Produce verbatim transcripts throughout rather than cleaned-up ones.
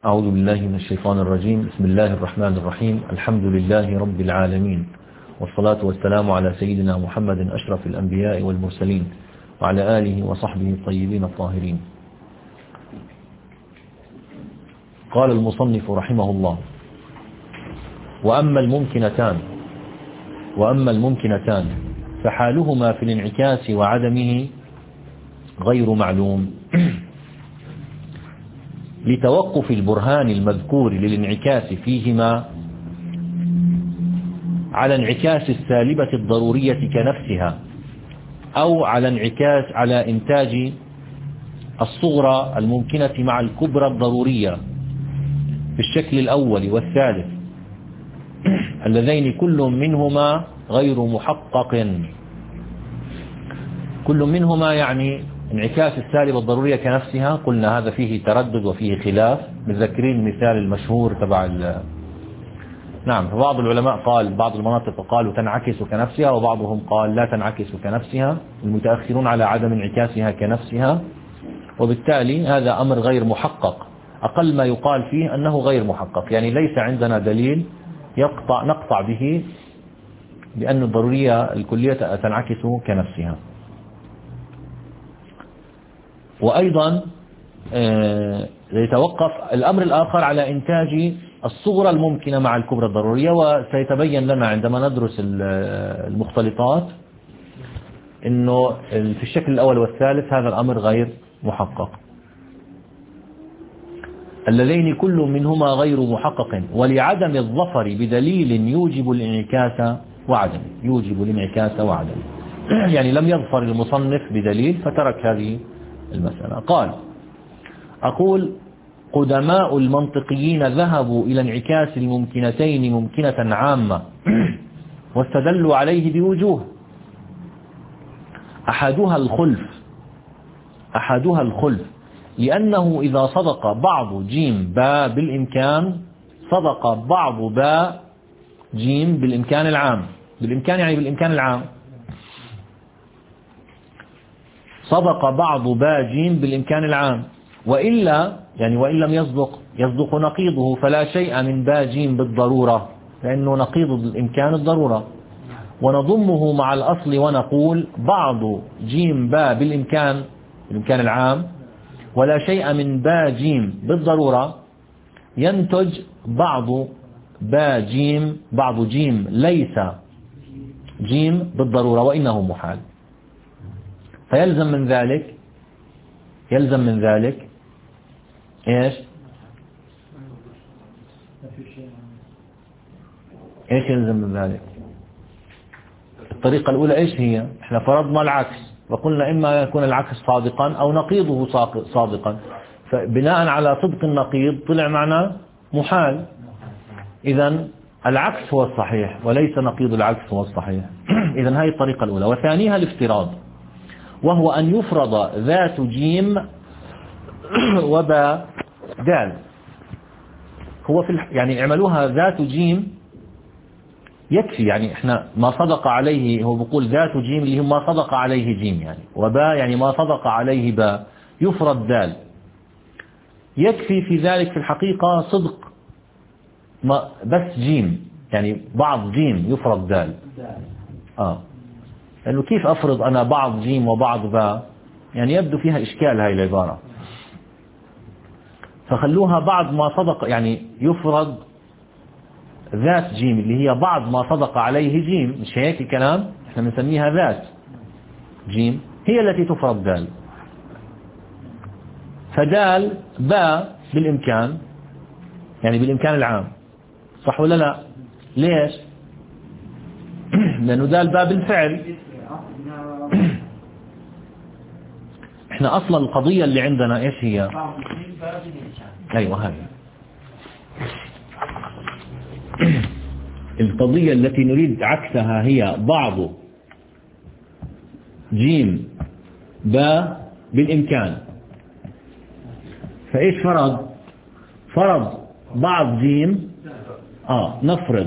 أعوذ بالله من الشيطان الرجيم. بسم الله الرحمن الرحيم. الحمد لله رب العالمين، والصلاة والسلام على سيدنا محمد أشرف الأنبياء والمرسلين، وعلى آله وصحبه الطيبين الطاهرين. قال المصنف رحمه الله: وأما الممكنتان وأما الممكنتان فحالهما في الانعكاس وعدمه غير معلوم، لتوقف البرهان المذكور للانعكاس فيهما على انعكاس السالبة الضرورية كنفسها، أو على انعكاس على إنتاج الصغرى الممكنة مع الكبرى الضرورية في الشكل الأول والثالث، اللذين كل منهما غير محقق. كل منهما يعني انعكاس السالبة الضرورية كنفسها، قلنا هذا فيه تردد وفيه خلاف. متذكرين المثال المشهور تبع ال... نعم، فبعض العلماء قال بعض المناطق قالوا تنعكس كنفسها، وبعضهم قال لا تنعكس كنفسها، المتأخرون على عدم انعكاسها كنفسها، وبالتالي هذا أمر غير محقق. أقل ما يقال فيه أنه غير محقق، يعني ليس عندنا دليل يقطع نقطع به بأن الضرورية الكلية تنعكس كنفسها. وأيضا يتوقف الأمر الآخر على إنتاج الصغرى الممكنة مع الكبرى الضرورية، وسيتبين لنا عندما ندرس المختلطات أنه في الشكل الأول والثالث هذا الأمر غير محقق، اللذين كل منهما غير محقق، ولعدم الظفر بدليل يوجب الانعكاس وعدم يوجب الانعكاس وعدم يعني لم يظفر المصنف بدليل فترك هذه المسألة. قال: أقول قدماء المنطقيين ذهبوا إلى انعكاس الممكنتين ممكنة عامة واستدلوا عليه بوجوه، أحدها الخلف أحدها الخلف لأنه إذا صدق بعض جيم باء بالإمكان صدق بعض باء جيم بالإمكان العام. بالإمكان يعني بالإمكان العام، صدق بعض باء جيم بالإمكان العام، وإلا يعني وإن لم يصدق يصدق نقيضه، فلا شيء من باء جيم بالضرورة، لأنه نقيض الإمكان الضرورة، ونضمه مع الأصل ونقول بعض جيم باء بالإمكان بالإمكان العام ولا شيء من باء جيم بالضرورة، ينتج بعض باء جيم بعض جيم ليس جيم بالضرورة وإنه محال. فيلزم من ذلك يلزم من ذلك ايش ايش يلزم من ذلك؟ الطريقة الأولى ايش هي؟ احنا فرضنا العكس وقلنا إما يكون العكس صادقا أو نقيضه صادقا، فبناء على صدق النقيض طلع معنا محال. إذن العكس هو الصحيح وليس نقيض العكس هو الصحيح. إذن هذه الطريقة الأولى. وثانيها الافتراض، وهو أن يفرض ذات جيم وباء دال. هو في الح... يعني اعملوها ذات جيم يكفي، يعني احنا ما صدق عليه، هو بيقول ذات جيم اللي هو ما صدق عليه جيم، يعني وباء يعني ما صدق عليه باء، يفرض دال. يكفي في ذلك في الحقيقة صدق ما بس جيم، يعني بعض جيم يفرض دال. آه لأنه كيف أفرض أنا بعض جيم وبعض باء؟ يعني يبدو فيها إشكال هاي العبارة، فخلوها بعض ما صدق، يعني يفرض ذات جيم اللي هي بعض ما صدق عليه جيم، مش هيك الكلام؟ احنا بنسميها ذات جيم هي التي تفرض دال. فدال باء بالإمكان يعني بالإمكان العام، صح ولا لا؟ ليش؟ لأنه دال باء بالفعل. احنا أصلا القضية اللي عندنا ايش هي؟ ايوه هذه القضية التي نريد عكسها، هي بعض جيم باء بالإمكان. فإيش فرض؟ فرض بعض جيم آه نفرض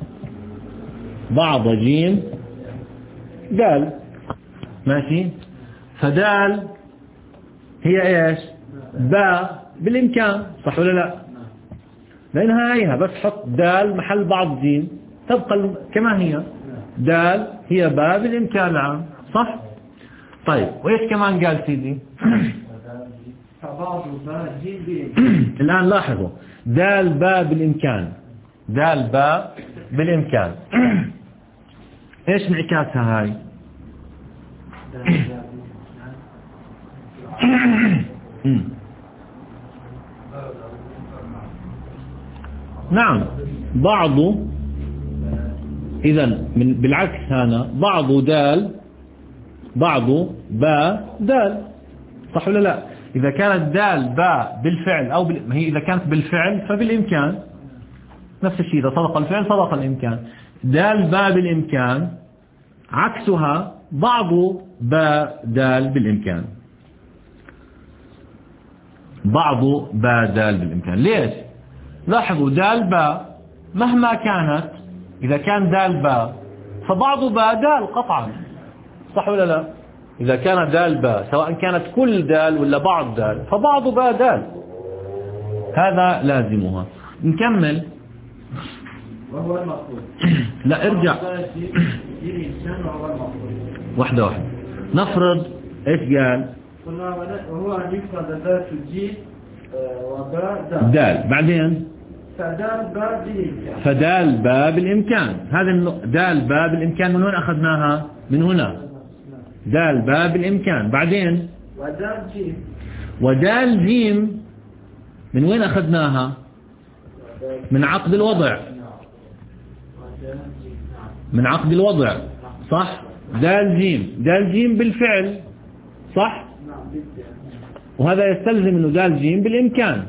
بعض جيم دال، ماشي؟ فدال هي ايش؟ باء بالإمكان، صح ولا لا؟ لأنها هيها بس حط دال محل بعض جيم تبقى كما هي، دال هي باء بالإمكان العام، صح؟ طيب وإيش كمان قال سيدي؟ الآن لاحظوا دال باء بالإمكان، دال باء بالإمكان إيش انعكاسها هاي؟ نعم بعض، إذا من بالعكس هنا بعض دال بعض باء دال، صح ولا لا؟ إذا كانت دال باء بالفعل أو بال... هي إذا كانت بالفعل فبالإمكان نفس الشيء، إذا صدق الفعل صدق الإمكان. دال باء بالإمكان عكسها بعض باء دال بالإمكان، بعض باء دال بالإمكان. ليش؟ لاحظوا دال باء مهما كانت، إذا كان دال باء فبعض باء دال قطعا، صح ولا لا؟ إذا كانت دال باء سواء كانت كل دال ولا بعض دال فبعض باء دال، هذا لازمها. نكمل. وهو المقصود. لا ارجع واحدة واحدة. نفرض ايش قال؟ قلنا وهو أن يفرض ذات الجيم وباء دال. دال بعدين فدال باء بالإمكان. فدال باء بالإمكان، هذا دال باء بالإمكان من وين أخذناها؟ من هنا. دال باء بالإمكان بعدين ودال جيم. ودال جيم من وين أخذناها؟ من عقد الوضع، من عقد الوضع، صح؟ دال جيم، دال جيم بالفعل، صح؟ وهذا يستلزم أنه دال جيم بالإمكان.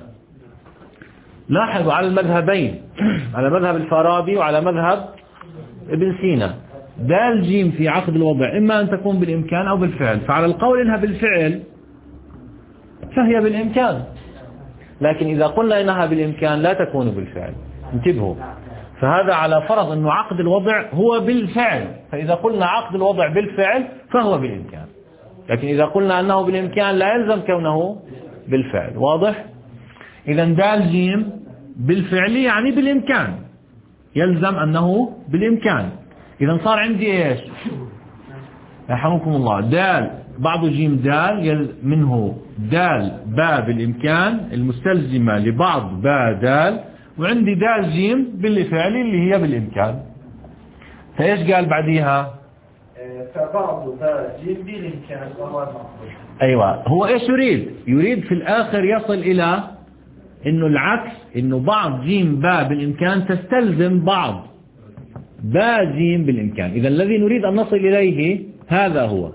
لاحظوا على المذهبين، على مذهب الفارابي وعلى مذهب ابن سينا، دال جيم في عقد الوضع إما أن تكون بالإمكان أو بالفعل، فعلى القول إنها بالفعل فهي بالإمكان، لكن إذا قلنا إنها بالإمكان لا تكون بالفعل. انتبهوا، فهذا على فرض أنه عقد الوضع هو بالفعل، فإذا قلنا عقد الوضع بالفعل فهو بالإمكان، لكن إذا قلنا أنه بالإمكان لا يلزم كونه بالفعل. واضح؟ إذا دال جيم بالفعل يعني بالإمكان، يلزم أنه بالإمكان. إذا صار عندي إيش؟ يرحمكم الله، دال بعض جيم دال منه دال باء بالإمكان المستلزمة لبعض باء دال، وعندي دال جيم بالفعل اللي هي بالإمكان. فإيش قال بعديها؟ فبعض باء جيم بالإمكان وهو المقصود. أيوة، هو إيش يريد؟ يريد في الآخر يصل إلى إنه العكس، إنه بعض جيم باء بالإمكان تستلزم بعض باء جيم بالإمكان. إذا الذي نريد أن نصل إليه هذا هو.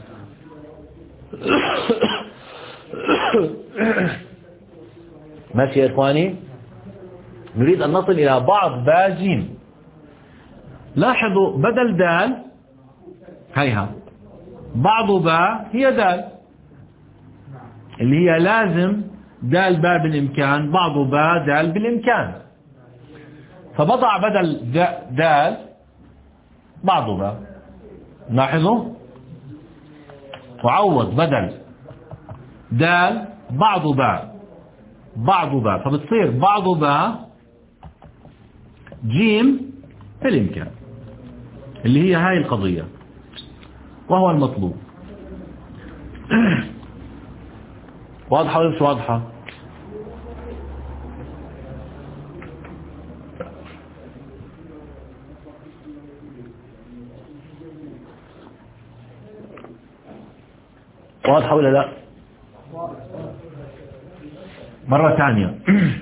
ماشي يا إخواني؟ نريد أن نصل إلى بعض باء جيم. لاحظوا بدل دال هيها بعض باء هي دال اللي هي لازم دال باء بالإمكان بعض باء دال بالإمكان، فبضع بدل دال بعض باء. لاحظوا، وعوض بدل دال بعض باء بعض باء، فبتصير بعض باء جيم بالإمكان اللي هي هاي القضية، وهو المطلوب. واضحة ولا مش واضحة؟ واضحة ولا لا؟ مرة ثانية.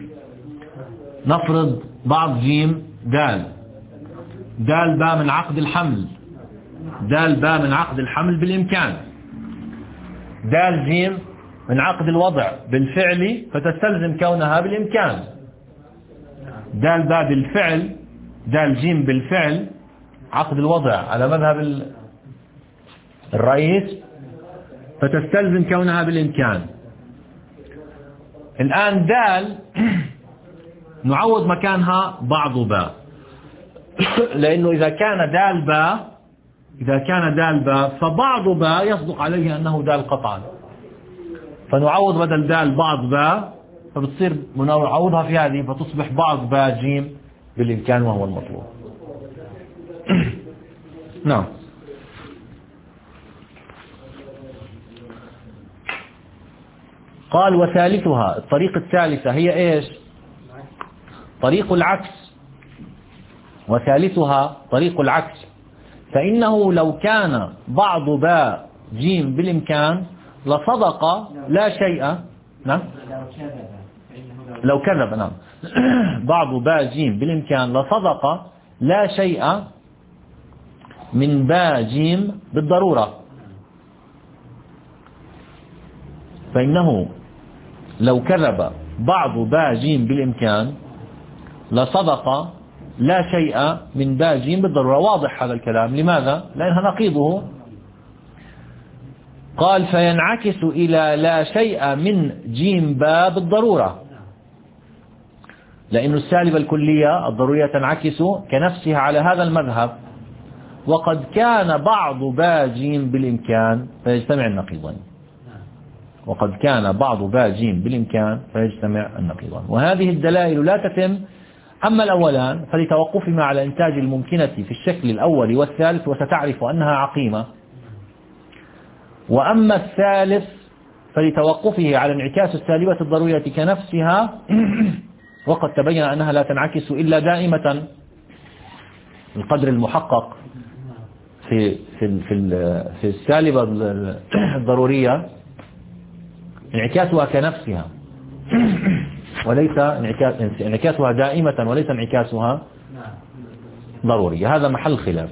نفرض بعض جيم دال، دال باء من عقد الحمل، دال باء من عقد الحمل بالإمكان، دال جيم من عقد الوضع بالفعل فتستلزم كونها بالإمكان، دال باء بالفعل، دال جيم بالفعل عقد الوضع على مذهب الرئيس فتستلزم كونها بالإمكان. الآن دال نعوض مكانها بعض باء، لأنه إذا كان دال باء إذا كان دال باء فبعض باء يصدق عليه أنه دال قطعا، فنعوض بدل دال بعض باء فبتصير منعوضها في هذه فتصبح بعض باء جيم بالإمكان وهو المطلوب. نعم. قال وثالثها، الطريقة الثالثة هي إيش؟ طريق العكس. وثالثها طريق العكس، فإنه لو كان بعض باء جيم بالإمكان لصدق لا شيء. نعم. لو كذب. نعم. بعض باء جيم بالإمكان لصدق لا شيء من باء جيم بالضرورة. فإنه لو كذب بعض باء جيم بالإمكان لصدق لا شيء من باء جيم بالضرورة. واضح هذا الكلام. لماذا؟ لأنها نقيضه. قال فينعكس إلى لا شيء من جيم باء بالضرورة، لأن السالبة الكلية الضرورية تنعكس كنفسها على هذا المذهب، وقد كان بعض باء جيم بالإمكان فيجتمع النقيضين. وقد كان بعض باء جيم بالإمكان فيجتمع النقيضان. وهذه الدلائل لا تتم. أما الأولان فلتوقفهما على إنتاج الممكنة في الشكل الأول والثالث وستعرف أنها عقيمة. وأما الثالث فلتوقفه على انعكاس السالبة الضرورية كنفسها، وقد تبين أنها لا تنعكس إلا دائمة القدر المحقق في في في في السالبة الضرورية انعكاسها كنفسها وليس انعكاسها دائمة وليس انعكاسها ضرورية. هذا محل خلاف.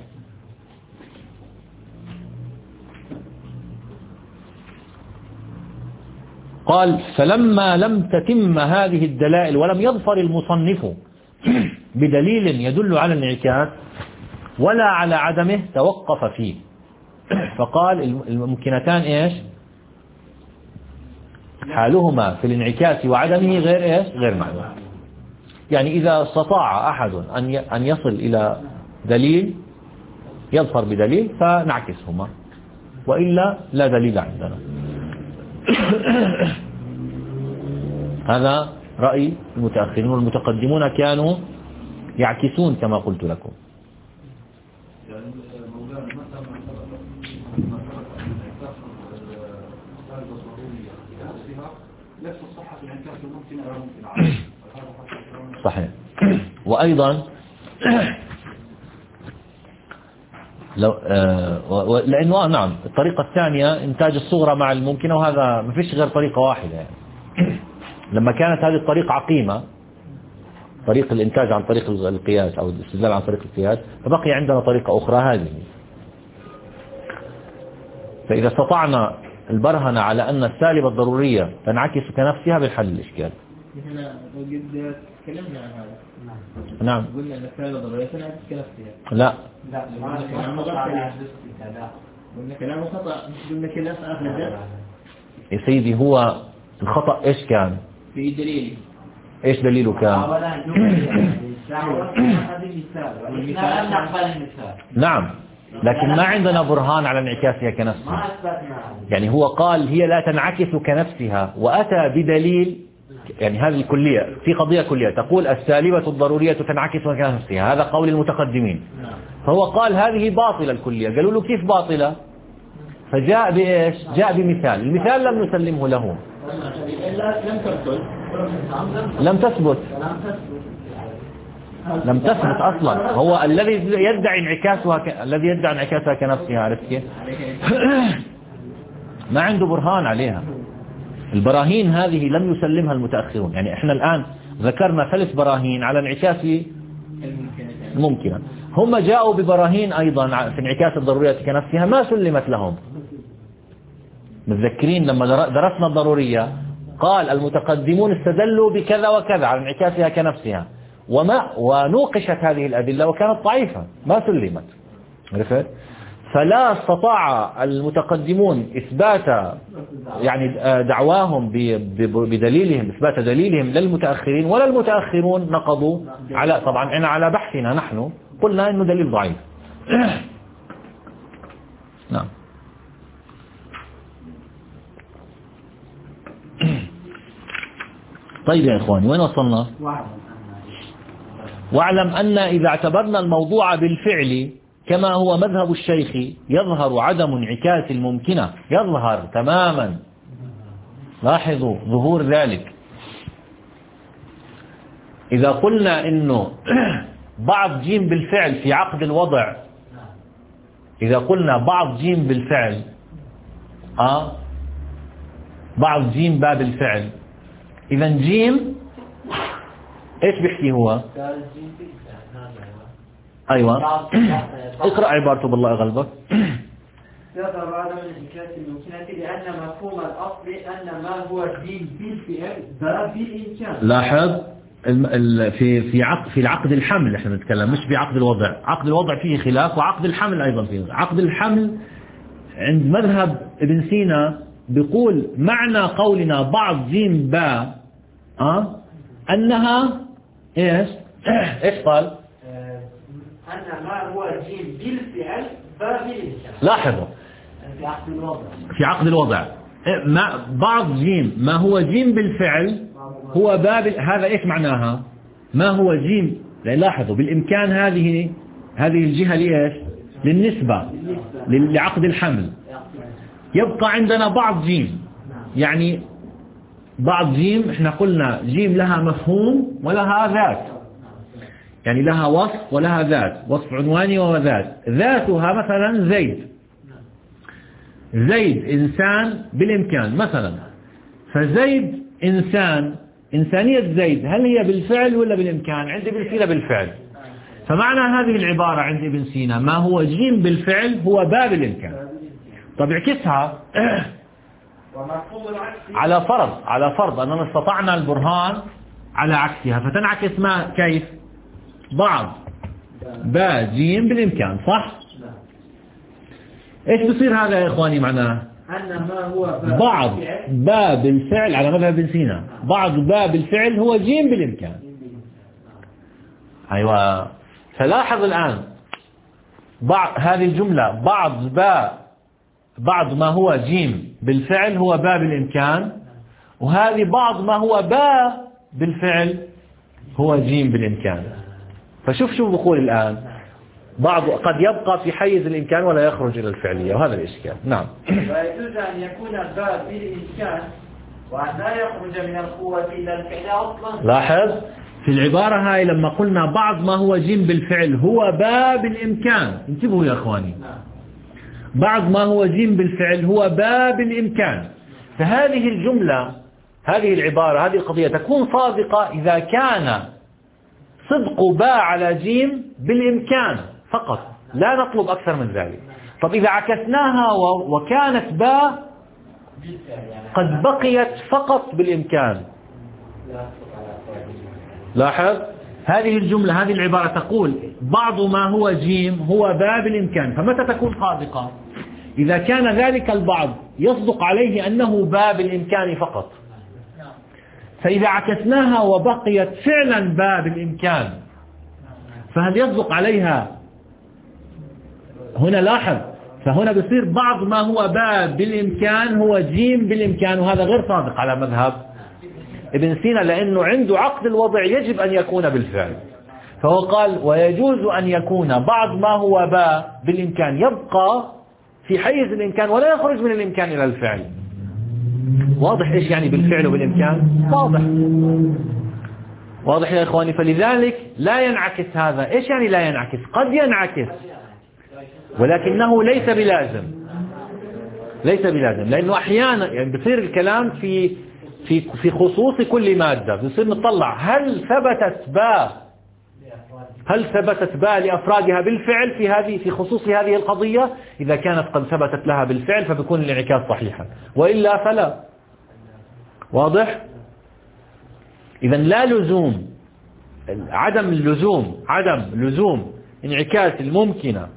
قال فلما لم تتم هذه الدلائل ولم يظفر المصنف بدليل يدل على الانعكاس ولا على عدمه توقف فيه، فقال الممكنتان إيش؟ حالهما في الانعكاس وعدمه غير إيش؟ غير معلوم. يعني إذا استطاع أحد أن يصل إلى دليل يظفر بدليل فنعكسهما، وإلا لا دليل عندنا. هذا رأي المتأخرين، والمتقدمون كانوا يعكسون كما قلت لكم. صحيح. وأيضا لو آه لأنه نعم الطريقة الثانية إنتاج الصغرى مع الممكنة، وهذا ما فيش غير طريقة واحدة يعني. لما كانت هذه الطريقة عقيمة، طريق الإنتاج عن طريق القياس أو الاستدلال عن طريق القياس، فبقي عندنا طريقة أخرى هذه. فإذا استطعنا البرهنة على أن السالبة الضرورية تنعكس كنفسها بنحل الإشكال. احنا قد تكلمنا عن هذا. نعم. قلنا أن السالبة الضرورية تنعكس كنفسها. لا. لا. قلنا كلامه خطأ. قلنا كذا في آخر الدرس. يا سيدي هو الخطأ إيش كان؟ في دليل. إيش دليله كان؟ نعم، لكن ما عندنا برهان على انعكاسها كنفسها. يعني هو قال هي لا تنعكس كنفسها، وأتى بدليل. يعني هذه الكلية في قضية كلية تقول السالبة الضرورية تنعكس كنفسها، هذا قول المتقدمين. فهو قال هذه باطلة الكلية. قالوا له كيف باطلة؟ فجاء بإيش؟ جاء بمثال. المثال لم نسلمه له. لم تثبت لم تثبت أصلا. هو الذي يدعي انعكاسها ك... الذي يدعي انعكاسها كنفسها، عرفت كيف؟ ما عنده برهان عليها. البراهين هذه لم يسلمها المتأخرون. يعني احنا الآن ذكرنا ثلاث براهين على انعكاس الممكنة، هم جاءوا ببراهين أيضا في انعكاس الضرورية كنفسها ما سلمت لهم. متذكرين لما درسنا الضرورية قال المتقدمون استدلوا بكذا وكذا على انعكاسها كنفسها، وما ونوقشت هذه الأدلة وكانت ضعيفة ما سلمت. عرفت؟ فلا استطاع المتقدمون إثبات يعني دعواهم بدليلهم، إثبات دليلهم للمتأخرين، ولا المتأخرون نقضوا على طبعا أنا على بحثنا نحن قلنا إنه دليل ضعيف. نعم. طيب يا إخواني وين وصلنا؟ واعلم أن إذا اعتبرنا الموضوع بالفعل كما هو مذهب الشيخ يظهر عدم انعكاس الممكنة، يظهر تماما. لاحظوا ظهور ذلك. إذا قلنا إنه بعض جيم بالفعل في عقد الوضع، إذا قلنا بعض جيم بالفعل آه بعض جيم باب الفعل، إذا جيم إيش بيحكي هو؟ أيوة اقرأ عبارته بالله يغلبك. يظهر عدم الانعكاس الممكنة لأن مفهوم الأصل أن ما هو جيم بالفعل باب بالإمكان. لاحظ في في عقد في العقد الحمل احنا نتكلم، مش في عقد الوضع. عقد الوضع فيه خلاف، وعقد الحمل أيضا فيه. عقد الحمل عند مذهب ابن سينا بيقول معنى قولنا بعض جيم باء أه؟ أنها إيش إيش قال؟ أن ما هو جيم بالفعل باب بالإمكان. لاحظوا في عقد الوضع في عقد الوضع ما بعض جيم ما هو جيم بالفعل هو باب. هذا إيش معناها؟ ما هو جيم، لاحظوا بالإمكان هذه هذه الجهة لإيش؟ للنسبة لعقد الحمل. يبقى عندنا بعض جيم، يعني بعض جيم احنا قلنا جيم لها مفهوم ولها ذات، يعني لها وصف ولها ذات، وصف عنواني وذات. ذاتها مثلا زيد، زيد إنسان بالإمكان مثلا. فزيد إنسان، إنسانية زيد هل هي بالفعل ولا بالإمكان؟ عند ابن سينا بالفعل. فمعنى هذه العبارة عند ابن سينا ما هو جيم بالفعل هو باب الإمكان. طب اعكسها على فرض على فرض أننا استطعنا البرهان على عكسها، فتنعكس ما كيف؟ بعض با جيم بالإمكان، صح؟ إيش بصير هذا يا إخواني معناه؟ أن ما هو بعض باب الفعل على مذهب ابن سينا، بعض باب الفعل هو جيم بالإمكان. أيوة. فلاحظ الآن بعض هذه الجملة، بعض باب بعض ما هو جيم بالفعل هو باب الإمكان، وهذه بعض ما هو باب بالفعل هو جيم بالإمكان. فشوف شو بقول الآن، بعض قد يبقى في حيز الإمكان ولا يخرج إلى الفعلية، وهذا الإشكال. نعم. ويجوز أن يكون الباب بالإمكان وأن لا يخرج من القوة إلا الفعل أصلا. لاحظ في العبارة هاي لما قلنا بعض ما هو جيم بالفعل هو باب الإمكان، انتبهوا يا أخواني، بعض ما هو جيم بالفعل هو باب الإمكان. فهذه الجملة، هذه العبارة، هذه القضية تكون صادقة إذا كان صدق باء على جيم بالإمكان فقط، لا نطلب أكثر من ذلك. طب إذا عكسناها وكانت باء قد بقيت فقط بالإمكان، لاحظ هذه الجملة، هذه العبارة تقول بعض ما هو جيم هو باب الإمكان. فمتى تكون صادقة؟ إذا كان ذلك البعض يصدق عليه أنه باب الإمكان فقط. فإذا عكسناها وبقيت فعلا باب الإمكان فهل يصدق عليها؟ هنا لاحظ، فهنا بصير بعض ما هو باب بالإمكان هو جيم بالإمكان، وهذا غير صادق على مذهب ابن سينا، لأنه عنده عقد الوضع يجب أن يكون بالفعل. فهو قال ويجوز أن يكون بعض ما هو باء بالإمكان يبقى في حيز الإمكان ولا يخرج من الإمكان إلى الفعل. واضح إيش يعني بالفعل وبالإمكان؟ واضح واضح يا إخواني. فلذلك لا ينعكس هذا. إيش يعني لا ينعكس؟ قد ينعكس ولكنه ليس بلازم، ليس بلازم، لأنه أحيانا يعني بصير الكلام في في في خصوص كل مادة. بصير نطلع هل ثبتت باء هل ثبتت باء لأفرادها بالفعل في هذه في خصوص هذه القضية. إذا كانت قد ثبتت لها بالفعل فبيكون الانعكاس صحيحا، وإلا فلا. واضح؟ إذا لا لزوم، عدم اللزوم عدم لزوم انعكاس الممكنة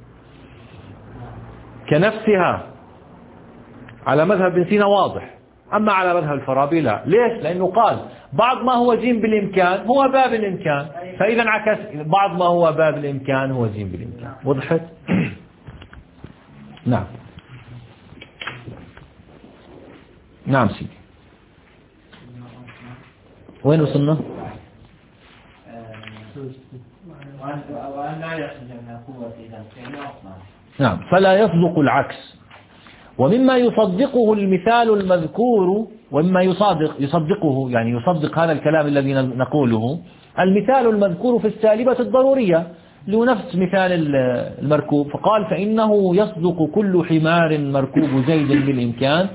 كنفسها على مذهب ابن سينا واضح. أما على مذهب الفارابي لا. ليش؟ لأنه قال بعض ما هو جيم بالإمكان هو باب الإمكان، فإذا انعكس بعض ما هو باب الإمكان هو جيم بالإمكان. وضحت؟ نعم نعم سيدي. وين وصلنا؟ وأن لا يخرج من القوة إذا كان أصلا. نعم، فلا يصدق العكس. ومما يصدقه المثال المذكور، ومما يصدق يصدقه يعني يصدق هذا الكلام الذي نقوله المثال المذكور في السالبة الضرورية لنفس مثال المركوب. فقال فإنه يصدق كل حمار مركوب زيد بالإمكان،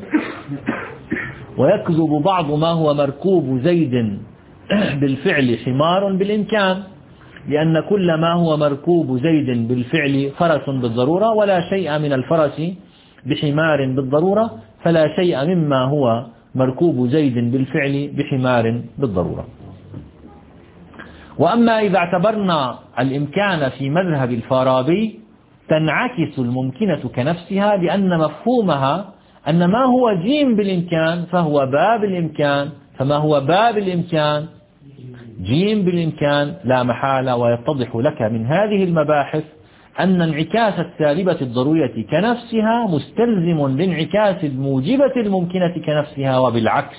ويكذب بعض ما هو مركوب زيد بالفعل حمار بالإمكان، لأن كل ما هو مركوب زيد بالفعل فرس بالضرورة، ولا شيء من الفرس بحمار بالضرورة، فلا شيء مما هو مركوب زيد بالفعل بحمار بالضرورة. وأما إذا اعتبرنا الإمكان في مذهب الفارابي تنعكس الممكنة كنفسها، لأن مفهومها أن ما هو جيم بالإمكان فهو باب الإمكان، فما هو باب الإمكان جيم بالإمكان لا محالة. ويتضح لك من هذه المباحث أن انعكاس السالبة الضرورية كنفسها مستلزم لانعكاس الموجبة الممكنة كنفسها، وبالعكس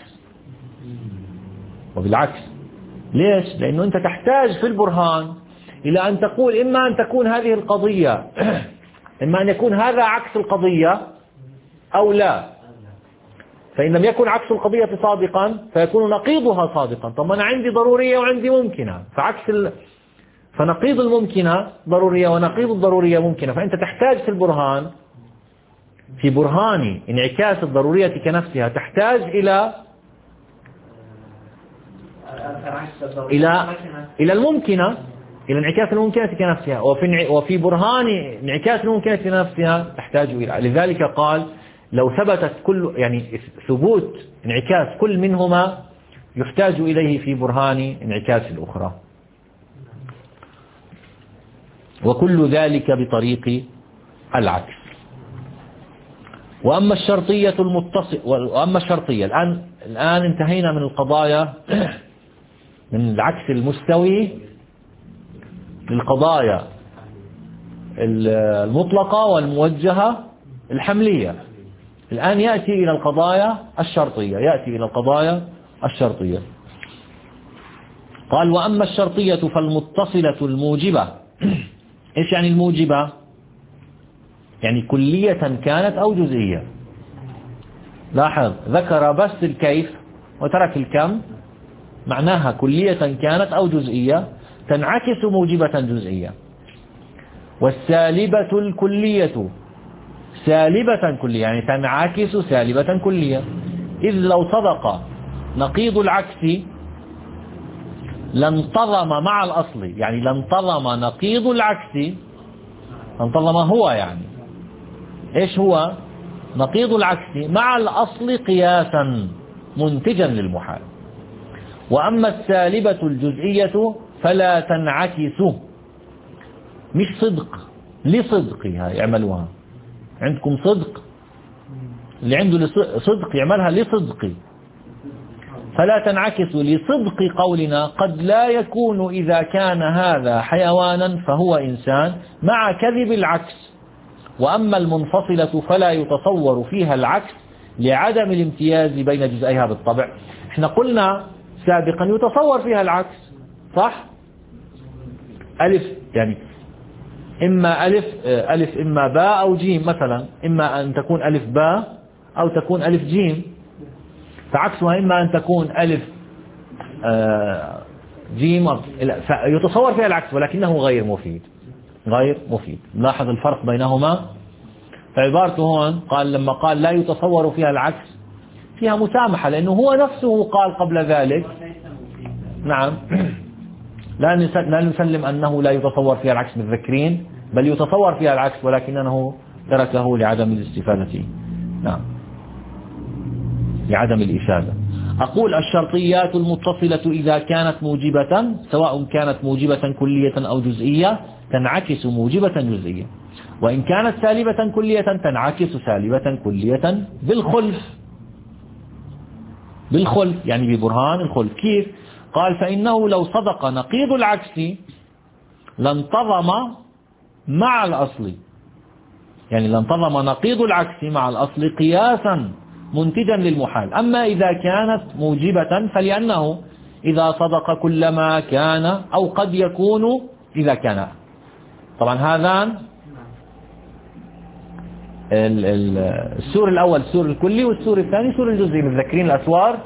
وبالعكس ليش؟ لأنه أنت تحتاج في البرهان إلى أن تقول إما أن تكون هذه القضية إما أن يكون هذا عكس القضية أو لا. فإن لم يكن عكس القضية صادقا فيكون نقيضها صادقا. طب أنا عندي ضرورية وعندي ممكنة، فعكس ال... فنقيض الممكنة ضرورية ونقيض الضرورية ممكنة. فأنت تحتاج في البرهان في برهان انعكاس الضرورية كنفسها تحتاج إلى إلى إلى الممكنة، إلى انعكاس الممكنة كنفسها. وفي وفي برهان انعكاس الممكنة كنفسها تحتاج إلى. لذلك قال لو ثبتت كل يعني ثبوت انعكاس كل منهما يحتاج إليه في برهان انعكاس الأخرى، وكل ذلك بطريق العكس. وأما الشرطية المتصل وأما الشرطية الآن الآن انتهينا من القضايا من العكس المستوي للقضايا المطلقة والموجهة الحملية. الآن يأتي إلى القضايا الشرطية يأتي إلى القضايا الشرطية قال وأما الشرطية فالمتصلة الموجبة. إيش يعني الموجبة؟ يعني كلية كانت أو جزئية. لاحظ ذكر بس الكيف وترك الكم، معناها كلية كانت أو جزئية تنعكس موجبة جزئية. والسالبة الكلية سالبة كلية يعني تنعكس سالبة كلية، إذ لو صدق نقيض العكس لانتظم مع الأصل، يعني لانتظم نقيض العكس لانتظم هو يعني إيش هو نقيض العكس مع الأصل قياسا منتجا للمحال. وأما السالبة الجزئية فلا تنعكس، مش صدق لصدقها يعملوها. عندكم صدق، اللي عنده صدق يعملها لصدق، فلا تنعكس لصدق قولنا قد لا يكون إذا كان هذا حيوانا فهو إنسان مع كذب العكس. وأما المنفصلة فلا يتصور فيها العكس لعدم الامتياز بين جزئيها بالطبع. احنا قلنا سابقا يتصور فيها العكس صح؟ ألف يعني إما ألف ألف إما باء أو جيم مثلا، إما أن تكون ألف باء أو تكون ألف جيم، فعكسها إما أن تكون ألف جيم. يتصور فيها العكس ولكنه غير مفيد غير مفيد. لاحظ الفرق بينهما. فعبارته هون قال لما قال لا يتصور فيها العكس فيها مسامحة، لأنه هو نفسه قال قبل ذلك نعم لا نسلم أنه لا يتصور فيها العكس بالذكرين، بل يتصور فيها العكس ولكنه تركه لعدم الاستفادة نعم لعدم الإفادة. أقول الشرطيات المتصلة إذا كانت موجبة سواء كانت موجبة كلية أو جزئية تنعكس موجبة جزئية، وإن كانت سالبة كلية تنعكس سالبة كلية بالخلف بالخلف يعني ببرهان الخلف. كيف؟ قال فإنه لو صدق نقيض العكس لانتظم مع الأصل، يعني لانتظم نقيض العكس مع الأصل قياسا منتجا للمحال. أما إذا كانت موجبة فلأنه إذا صدق كلما كان أو قد يكون إذا كان. طبعا هذان السور الأول سور الكلي والسور الثاني سور الجزئي، متذكرين الأسوار.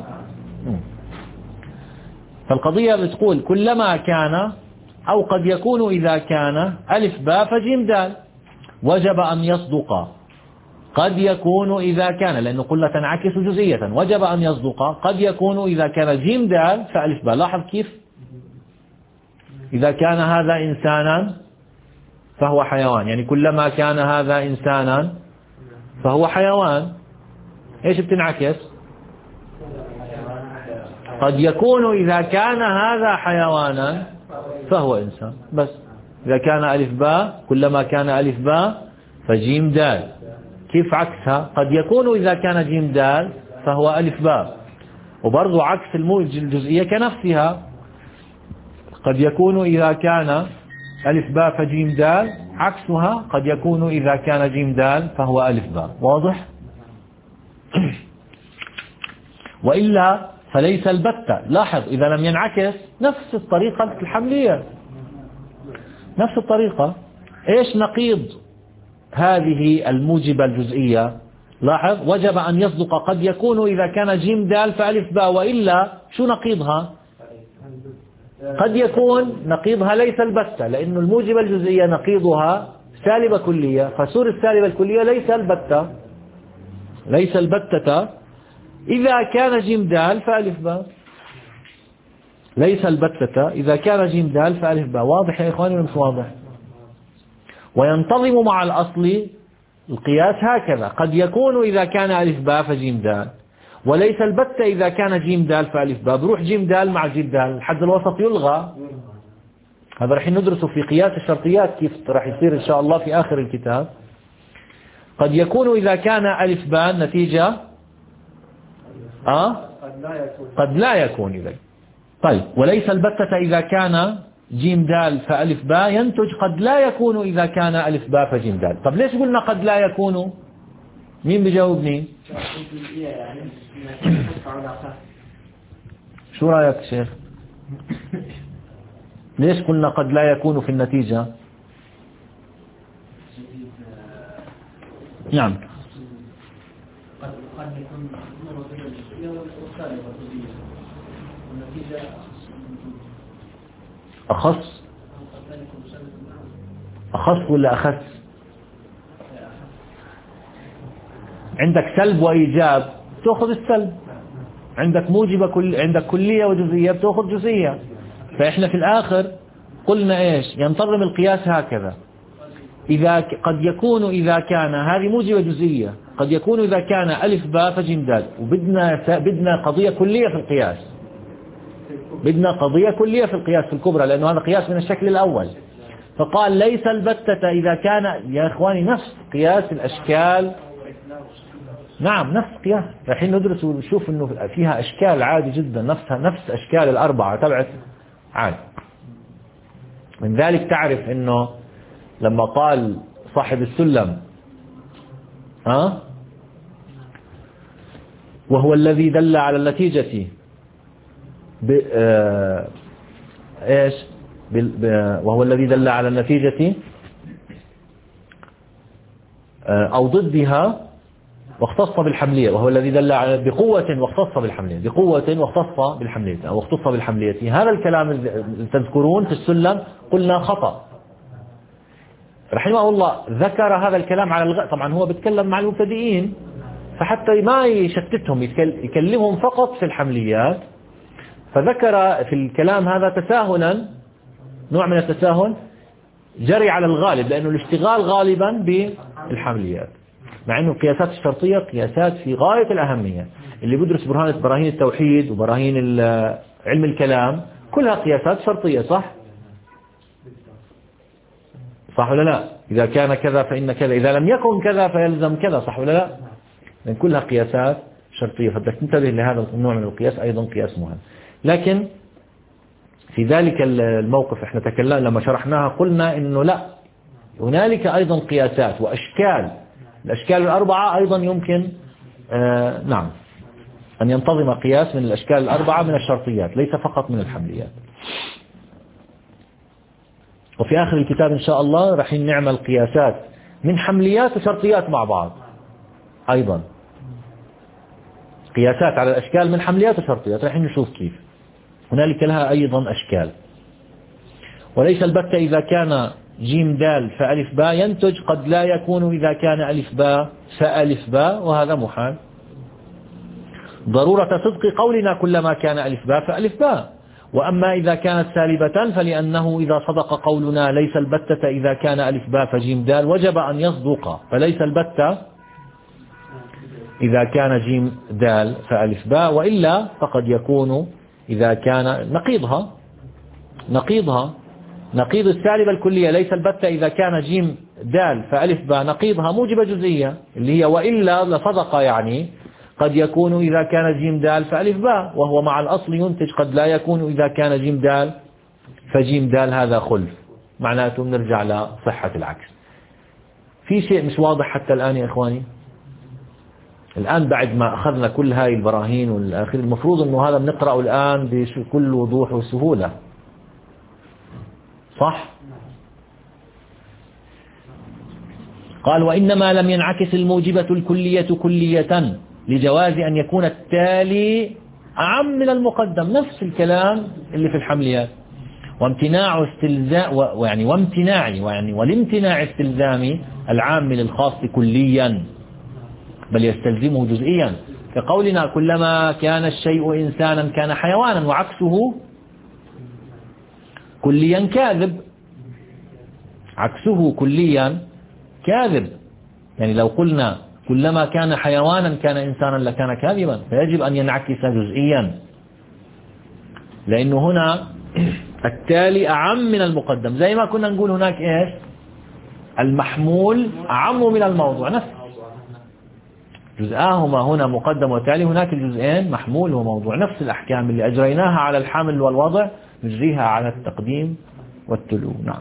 فالقضية بتقول كلما كان أو قد يكون إذا كان ألف باء فجيم دال، وجب أن يصدق قد يكون إذا كان، لأنه قلنا تنعكس جزئية، وجب أن يصدق قد يكون إذا كان جيم دال فألف باء. لاحظ كيف؟ إذا كان هذا إنسانا فهو حيوان، يعني كلما كان هذا إنسانا فهو حيوان. إيش بتنعكس؟ قد يكون إذا كان هذا حيوانا فهو إنسان. بس إذا كان ألف باء كلما كان ألف باء فجيم دال. كيف عكسها؟ قد يكون إذا كان جيم دال فهو ألف باء. وبرضو عكس الموج الجزئية كنفسها، قد يكون إذا كان ألف باء فجيم دال، عكسها قد يكون إذا كان جيم دال فهو ألف باء. واضح؟ وإلا فليس البتة. لاحظ إذا لم ينعكس نفس الطريقة الحملية، نفس الطريقة. إيش نقيض هذه الموجبة الجزئية؟ لاحظ وجب أن يصدق قد يكون إذا كان جيم دال فألف باء، وإلا شو نقيضها؟ قد يكون نقيضها ليس البتة، لأن الموجبة الجزئية نقيضها سالبة كلية، فسور السالبة الكلية ليس البتة، ليس البتة. إذا كان جيم دال فألف باء، ليس البتة إذا كان جيم دال فألف باء. واضح يا إخواني مش واضح؟ وينتظم مع الأصل القياس هكذا، قد يكون إذا كان ألف باء فجيم دال، وليس البتة إذا كان جيم دال فألف باء. بروح جيم دال مع جيم دال، الحد الوسط يلغى. هذا رح ندرسه في قياس الشرطيات كيف رح يصير إن شاء الله في آخر الكتاب. قد يكون إذا كان ألف باء النتيجة أه؟ قد لا يكون إذا. طيب وليس البتة إذا كان جيم دال فألف باء، ينتج قد لا يكون إذا كان ألف باء فجيم دال. طب ليش قلنا قد لا يكون؟ مين بيجاوبني؟ شو رأيك شيخ؟ ليش قلنا قد لا يكون في النتيجة؟ نعم قد يكون والنتيجة أخص أخص ولا أخس؟ عندك سلب وإيجاب تأخذ السلب، عندك موجبة كل عندك كلية وجزئية بتأخذ جزئية. فإحنا في الآخر قلنا إيش؟ ينتظم القياس هكذا. إذا قد يكون إذا كان هذه موجبة جزئية، قد يكون إذا كان ألف باء فجيم دال، وبدنا بدنا قضية كلية في القياس، بدنا قضية كلية في القياس في الكبرى، لأنه هذا قياس من الشكل الأول. فقال ليس البتة إذا كان، يا إخواني نفس قياس الأشكال. نعم نفس قياس، الحين ندرس ونشوف إنه فيها أشكال عادي جدا، نفسها نفس أشكال الأربعة تبعت عادي. من ذلك تعرف إنه لما قال صاحب السلم ها أه؟ وهو الذي دل على النتيجة ب... آه... ايش ب... ب... وهو الذي دل على النتيجة آه... او ضدها واختص بالحملية، وهو الذي دل على بقوة واختص بالحملية، بقوة واختص بالحملية او اختص بالحملية. هذا الكلام اللي تذكرون في السلم قلنا خطأ. رحمه الله ذكر هذا الكلام على الغ... طبعا هو بيتكلم مع المبتدئين، فحتى ما يشتتهم يكلمهم فقط في الحمليات، فذكر في الكلام هذا تساهلا، نوع من التساهل جري على الغالب، لأنه الاشتغال غالبا بالحمليات، مع أنه القياسات الشرطية قياسات في غاية الأهمية. اللي بدرس برهان براهين التوحيد وبراهين علم الكلام كلها قياسات شرطية، صح؟ صح ولا لا؟ إذا كان كذا فإن كذا، إذا لم يكن كذا فيلزم كذا، صح ولا لا؟ لأن كلها قياسات شرطية، فبدك تنتبه لهذا النوع من القياس، أيضا قياس مهم. لكن في ذلك الموقف احنا تكلمنا لما شرحناها قلنا إنه لا، هنالك أيضا قياسات وأشكال، الأشكال الأربعة أيضا يمكن آه نعم أن ينتظم قياس من الأشكال الأربعة من الشرطيات ليس فقط من الحمليات. وفي آخر الكتاب إن شاء الله رح نعمل قياسات من حمليات وشرطيات مع بعض أيضا، قياسات على الأشكال من حمليات وشرطيات رح نشوف كيف هنالك لها أيضا أشكال. وليس البتة إذا كان جيم دال فألف باء ينتج، قد لا يكون إذا كان ألف باء فألف باء، وهذا محال. ضرورة صدق قولنا كلما كان ألف باء فألف باء. وأما إذا كانت سالبة فلأنه إذا صدق قولنا ليس البتة إذا كان ألف باء فجيم دال وجب أن يصدق، فليس البتة إذا كان جيم دال فألف باء، وإلا فقد يكون إذا كان نقيضها نقيضها نقيض السالبة الكلية ليس البتة إذا كان جيم دال فألف باء نقيضها موجبة جزئية اللي هي وإلا لصدق، يعني قد يكون إذا كان جيم دال فألف باء، وهو مع الأصل ينتج قد لا يكون إذا كان جيم دال فجيم دال، هذا خلف، معناته نرجع لصحة العكس. في شيء مش واضح حتى الآن يا إخواني؟ الآن بعد ما أخذنا كل هاي البراهين والآخر المفروض أنه هذا بنقرأه الآن بكل وضوح وسهولة، صح؟ قال وإنما لم ينعكس الموجبة الكلية كلية لجواز أن يكون التالي أعم من المقدم، نفس الكلام اللي في الحمليات. وامتناع استلزام ويعني وامتناع يعني والامتناع استلزام العام للخاص كليا بل يستلزمه جزئيا، كقولنا كلما كان الشيء إنسانا كان حيوانا، وعكسه كليا كاذب، عكسه كليا كاذب. يعني لو قلنا كلما كان حيوانا كان إنسانا لكان كاذبا، فيجب أن ينعكس جزئيا، لأنه هنا التالي أعم من المقدم، زي ما كنا نقول هناك إيش المحمول أعم من الموضوع، نفس جزءاهما هنا مقدم وتالي، هناك الجزئين محمول وموضوع، نفس الأحكام اللي أجريناها على الحمل والوضع نجريها على التقديم والتلو. نعم.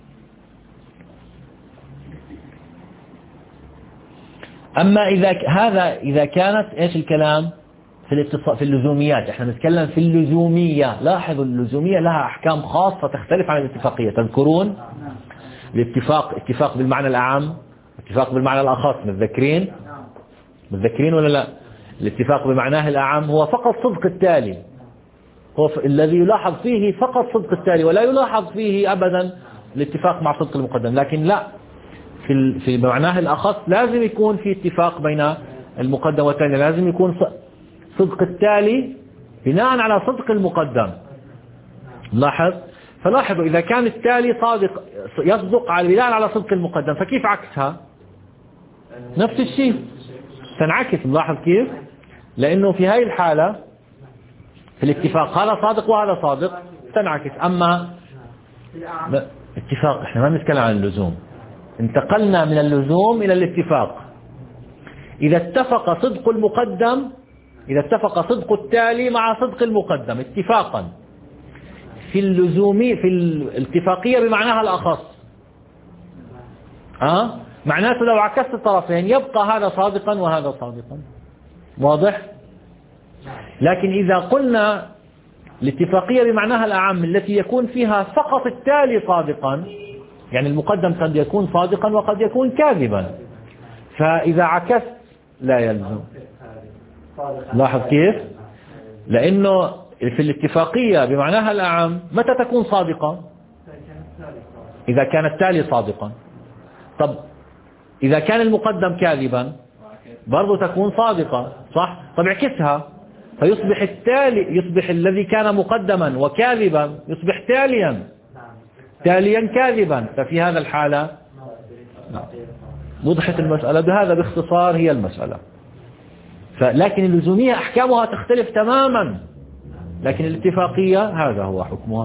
أما إذا هذا إذا كانت إيش الكلام في الاتصال في اللزوميات، إحنا نتكلم في اللزومية. لاحظوا اللزومية لها أحكام خاصة تختلف عن الاتفاقية. تذكرون الاتفاق اتفاق بالمعنى الأعم، اتفاق بالمعنى الأخص، متذكرين متذكرين ولا لا؟ الاتفاق بمعناه الأعم هو فقط صدق التالي، هو الذي يلاحظ فيه فقط صدق التالي، ولا يلاحظ فيه أبدا الاتفاق مع صدق المقدم. لكن لا، في في معناه الأخص لازم يكون في اتفاق بين المقدم والتالي، لازم يكون صدق التالي بناء على صدق المقدم. لاحظ، فلاحظوا إذا كان التالي صادق يصدق على بناء على صدق المقدم، فكيف عكسها؟ نفس الشيء تنعكس. نلاحظ كيف؟ لأنه في هاي الحالة في الاتفاق هذا صادق وهذا صادق تنعكس. أما اتفاق احنا ما بنتكلم عن اللزوم، انتقلنا من اللزوم إلى الاتفاق. إذا اتفق صدق المقدم إذا اتفق صدق التالي مع صدق المقدم اتفاقا في اللزومي في الاتفاقية بمعناها الأخص، أه؟ معناته لو عكست الطرفين يبقى هذا صادقا وهذا صادقا. واضح؟ لكن إذا قلنا الاتفاقية بمعناها الأعم التي يكون فيها فقط التالي صادقا، يعني المقدم قد يكون صادقا وقد يكون كاذبا، فإذا عكست لا يلزم. لاحظ كيف؟ لأنه في الاتفاقية بمعناها الأعم متى تكون صادقة؟ إذا كان التالي صادقا. طب إذا كان المقدم كاذبا برضو تكون صادقة، صح؟ طب اعكسها فيصبح التالي يصبح الذي كان مقدما وكاذبا يصبح تاليا تاليا كاذبا، ففي هذا الحالة لا. وضحت المسألة. بهذا باختصار هي المسألة. لكن اللزومية أحكامها تختلف تماما، لكن الاتفاقية هذا هو حكمها.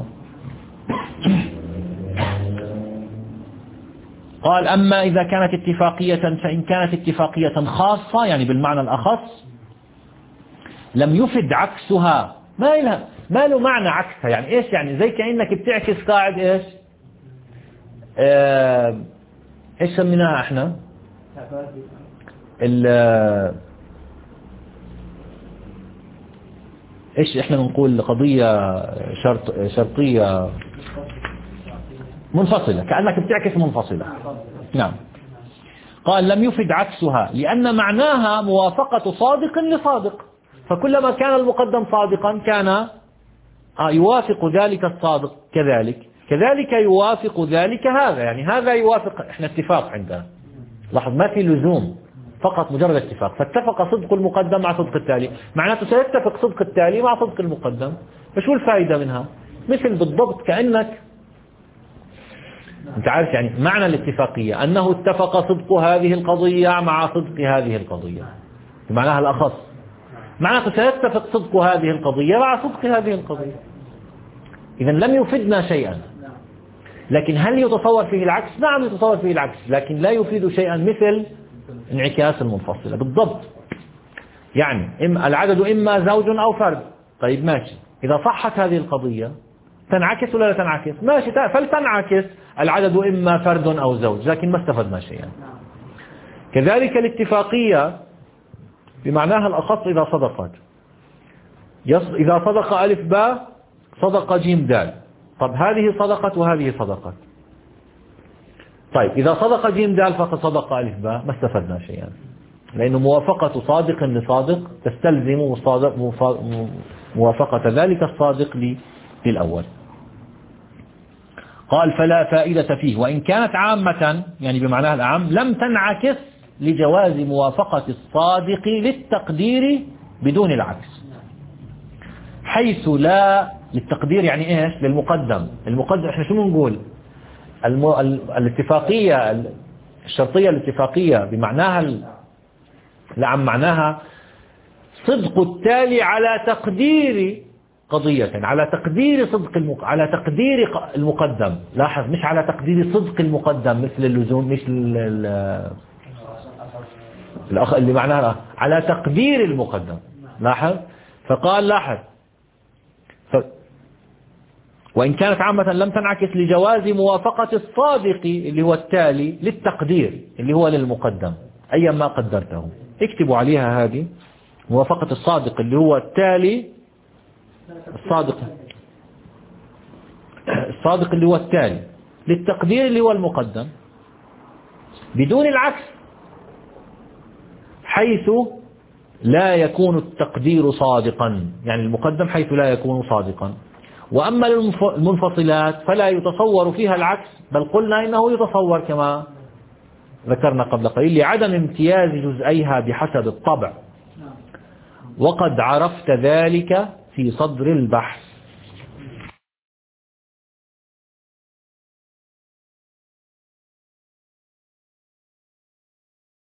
قال أما إذا كانت اتفاقية فإن كانت اتفاقية خاصة يعني بالمعنى الأخص لم يفد عكسها، ما لها ما له معنى عكسها. يعني إيش؟ يعني زي كأنك بتعكس قاعد إيش آه إيش سميناها إحنا ال إيش إحنا بنقول قضية شرط شرطية منفصلة، كأنك بتعكس منفصلة. نعم. قال لم يفد عكسها لأن معناها موافقة صادق لصادق، فكلما كان المقدم صادقا كان يوافق ذلك الصادق كذلك، كذلك يوافق ذلك هذا، يعني هذا يوافق، احنا اتفاق عندنا، لاحظ ما في لزوم، فقط مجرد اتفاق، فاتفق صدق المقدم مع صدق التالي، معناته سيتفق صدق التالي مع صدق المقدم، فشو الفائدة منها؟ مثل بالضبط كأنك انت عارف يعني معنى الاتفاقية أنه اتفق صدق هذه القضية مع صدق هذه القضية بمعناها الأخص، معناته سيتفق صدق هذه القضية مع صدق هذه القضية. إذا لم يفيدنا شيئا، لكن هل يتصور فيه العكس؟ نعم يتصور فيه العكس، لكن لا يفيد شيئا مثل انعكاس المنفصلة بالضبط. يعني إما العدد إما زوج أو فرد، طيب ماشي، إذا صحت هذه القضية تنعكس ولا لا تنعكس؟ ماشي فلتنعكس، العدد إما فرد أو زوج، لكن ما استفدنا شيئا. كذلك الاتفاقية بمعناها الأخص إذا صدقت، إذا صدق ألف باء صدق جيم دال، طب هذه صدقت وهذه صدقت، طيب إذا صدق جيم دال فقد صدق ألف باء، ما استفدنا شيئا، لأنه موافقة صادق لصادق تستلزم موافقة ذلك الصادق للأول. قال فلا فائدة فيه وإن كانت عامة، يعني بمعناها الأعم، لم تنعكس لجواز موافقة الصادق للتقدير بدون العكس، حيث لا للتقدير يعني إيش؟ للمقدم، المقدم إحنا شو بنقول؟ الم... الاتفاقية الشرطية الاتفاقية بمعناها العام معناها صدق التالي على تقدير قضية، على تقدير صدق المق... على تقدير المقدم، لاحظ مش على تقدير صدق المقدم مثل اللزوم، مش ال... ال... الأخ اللي معناها على تقدير المقدم، لاحظ. فقال لاحظ ف... وإن كانت عامة لم تنعكس لجواز موافقة الصادق اللي هو التالي للتقدير اللي هو للمقدم أيا ما قدرته، اكتبوا عليها هذه موافقة الصادق اللي هو التالي، الصادق الصادق اللي هو التالي للتقدير اللي هو المقدم بدون العكس، حيث لا يكون التقدير صادقا، يعني المقدم حيث لا يكون صادقا. وأما المنفصلات فلا يتصور فيها العكس، بل قلنا إنه يتصور كما ذكرنا قبل قليل لعدم امتياز جزئيها بحسب الطبع، وقد عرفت ذلك في صدر البحث.